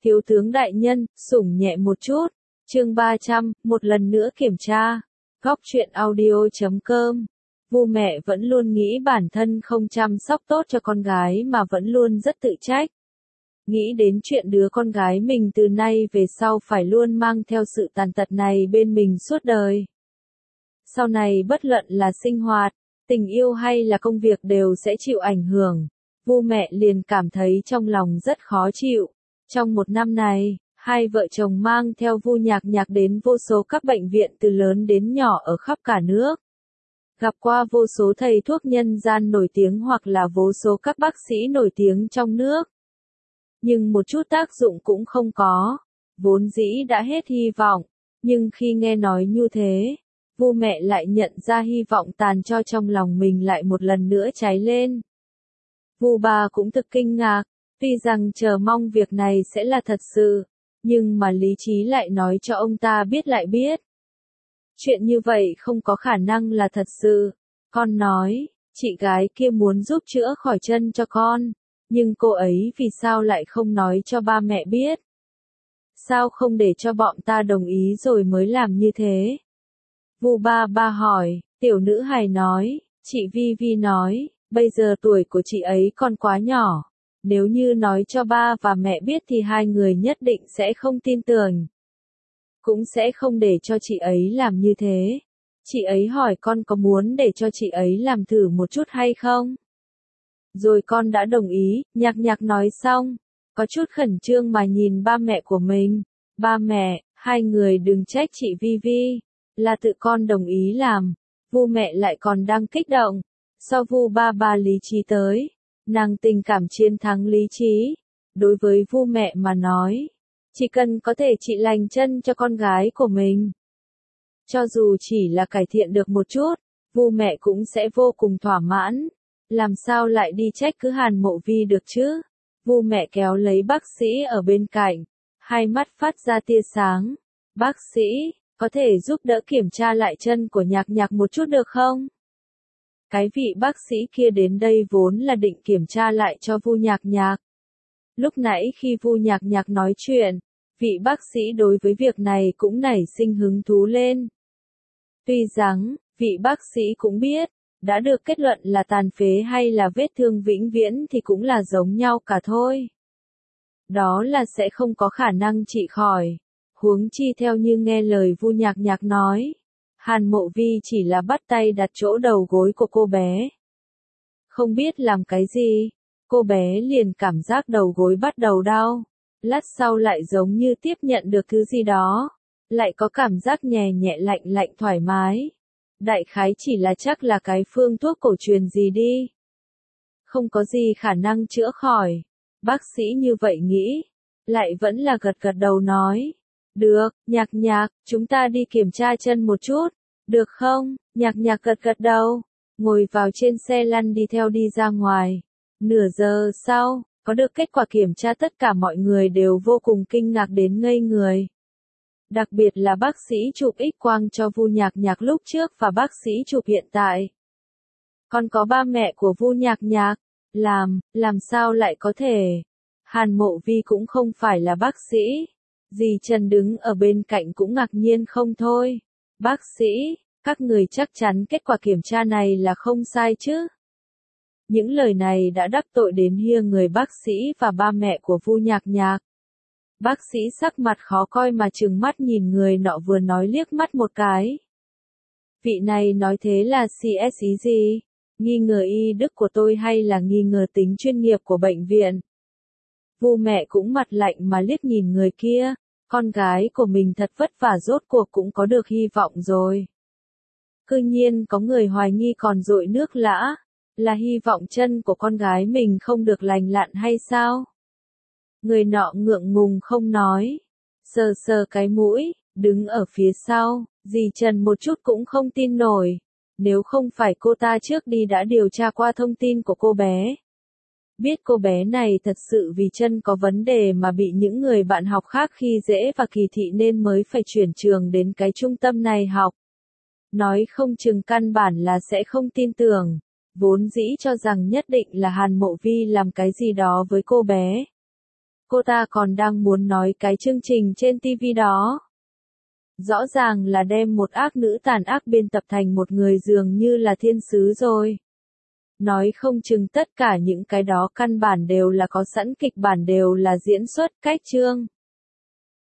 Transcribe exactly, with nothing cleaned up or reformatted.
Thiếu tướng đại nhân, sủng nhẹ một chút. Chương ba trăm, một lần nữa kiểm tra. Góc truyện audio chấm com. Vu mẹ vẫn luôn nghĩ bản thân không chăm sóc tốt cho con gái mà vẫn luôn rất tự trách. Nghĩ đến chuyện đứa con gái mình từ nay về sau phải luôn mang theo sự tàn tật này bên mình suốt đời. Sau này bất luận là sinh hoạt, tình yêu hay là công việc đều sẽ chịu ảnh hưởng. Vu mẹ liền cảm thấy trong lòng rất khó chịu. Trong một năm này, hai vợ chồng mang theo Vu Nhạc Nhạc đến vô số các bệnh viện từ lớn đến nhỏ ở khắp cả nước. Gặp qua vô số thầy thuốc nhân gian nổi tiếng hoặc là vô số các bác sĩ nổi tiếng trong nước. Nhưng một chút tác dụng cũng không có, vốn dĩ đã hết hy vọng, nhưng khi nghe nói như thế, Vu mẹ lại nhận ra hy vọng tàn cho trong lòng mình lại một lần nữa cháy lên. Vu bà cũng thực kinh ngạc, tuy rằng chờ mong việc này sẽ là thật sự, nhưng mà lý trí lại nói cho ông ta biết lại biết. Chuyện như vậy không có khả năng là thật sự. Con nói, chị gái kia muốn giúp chữa khỏi chân cho con, nhưng cô ấy vì sao lại không nói cho ba mẹ biết? Sao không để cho bọn ta đồng ý rồi mới làm như thế? Vu ba ba hỏi, tiểu nữ hài nói, chị Vi Vi nói, bây giờ tuổi của chị ấy còn quá nhỏ. Nếu như nói cho ba và mẹ biết thì hai người nhất định sẽ không tin tưởng. Cũng sẽ không để cho chị ấy làm như thế. Chị ấy hỏi con có muốn để cho chị ấy làm thử một chút hay không? Rồi con đã đồng ý, Nhạc Nhạc nói xong. Có chút khẩn trương mà nhìn ba mẹ của mình. Ba mẹ, hai người đừng trách chị Vi Vi. Là tự con đồng ý làm. Vu mẹ lại còn đang kích động. Sau Vu ba ba lý trí tới. Nàng tình cảm chiến thắng lý trí. Đối với Vu mẹ mà nói, chỉ cần có thể trị lành chân cho con gái của mình. Cho dù chỉ là cải thiện được một chút, Vu mẹ cũng sẽ vô cùng thỏa mãn. Làm sao lại đi trách cứ Hàn Mộ Vi được chứ? Vu mẹ kéo lấy bác sĩ ở bên cạnh, hai mắt phát ra tia sáng. Bác sĩ, có thể giúp đỡ kiểm tra lại chân của Nhạc Nhạc một chút được không? Cái vị bác sĩ kia đến đây vốn là định kiểm tra lại cho Vu Nhạc Nhạc. Lúc nãy khi Vu Nhạc Nhạc nói chuyện, vị bác sĩ đối với việc này cũng nảy sinh hứng thú lên. Tuy rằng, vị bác sĩ cũng biết, đã được kết luận là tàn phế hay là vết thương vĩnh viễn thì cũng là giống nhau cả thôi. Đó là sẽ không có khả năng trị khỏi. Huống chi theo như nghe lời Vu Nhạc Nhạc nói, Hàn Mộ Vi chỉ là bắt tay đặt chỗ đầu gối của cô bé. Không biết làm cái gì, cô bé liền cảm giác đầu gối bắt đầu đau. Lát sau lại giống như tiếp nhận được thứ gì đó. Lại có cảm giác nhẹ nhẹ lạnh lạnh thoải mái. Đại khái chỉ là chắc là cái phương thuốc cổ truyền gì đi. Không có gì khả năng chữa khỏi. Bác sĩ như vậy nghĩ. Lại vẫn là gật gật đầu nói. Được, Nhạc Nhạc, chúng ta đi kiểm tra chân một chút. Được không? Nhạc Nhạc gật gật đầu. Ngồi vào trên xe lăn đi theo đi ra ngoài. Nửa giờ sau, có được kết quả kiểm tra tất cả mọi người đều vô cùng kinh ngạc đến ngây người. Đặc biệt là bác sĩ chụp X-quang cho Vu Nhạc Nhạc lúc trước và bác sĩ chụp hiện tại. Còn có ba mẹ của Vu Nhạc Nhạc. Làm, làm sao lại có thể? Hàn Mộ Vi cũng không phải là bác sĩ. Dì Trần đứng ở bên cạnh cũng ngạc nhiên không thôi. Bác sĩ, các người chắc chắn kết quả kiểm tra này là không sai chứ? Những lời này đã đắc tội đến hia người bác sĩ và ba mẹ của Vu Nhạc Nhạc. Bác sĩ sắc mặt khó coi mà trừng mắt nhìn người nọ vừa nói liếc mắt một cái. Vị này nói thế là xê ét ý gì? Nghi ngờ y đức của tôi hay là nghi ngờ tính chuyên nghiệp của bệnh viện? Vu mẹ cũng mặt lạnh mà liếc nhìn người kia. Con gái của mình thật vất vả rốt cuộc cũng có được hy vọng rồi. Cư nhiên có người hoài nghi còn dội nước lã. Là hy vọng chân của con gái mình không được lành lặn hay sao? Người nọ ngượng ngùng không nói. Sờ sờ cái mũi, đứng ở phía sau, dì Trần một chút cũng không tin nổi. Nếu không phải cô ta trước đi đã điều tra qua thông tin của cô bé. Biết cô bé này thật sự vì chân có vấn đề mà bị những người bạn học khác khi dễ và kỳ thị nên mới phải chuyển trường đến cái trung tâm này học. Nói không chừng căn bản là sẽ không tin tưởng. Vốn dĩ cho rằng nhất định là Hàn Mộ Vi làm cái gì đó với cô bé. cô ta còn đang muốn nói cái chương trình trên ti vi đó. Rõ ràng là đem một ác nữ tàn ác biên tập thành một người dường như là thiên sứ rồi. Nói không chừng tất cả những cái đó căn bản đều là có sẵn, kịch bản đều là diễn xuất, cách chương.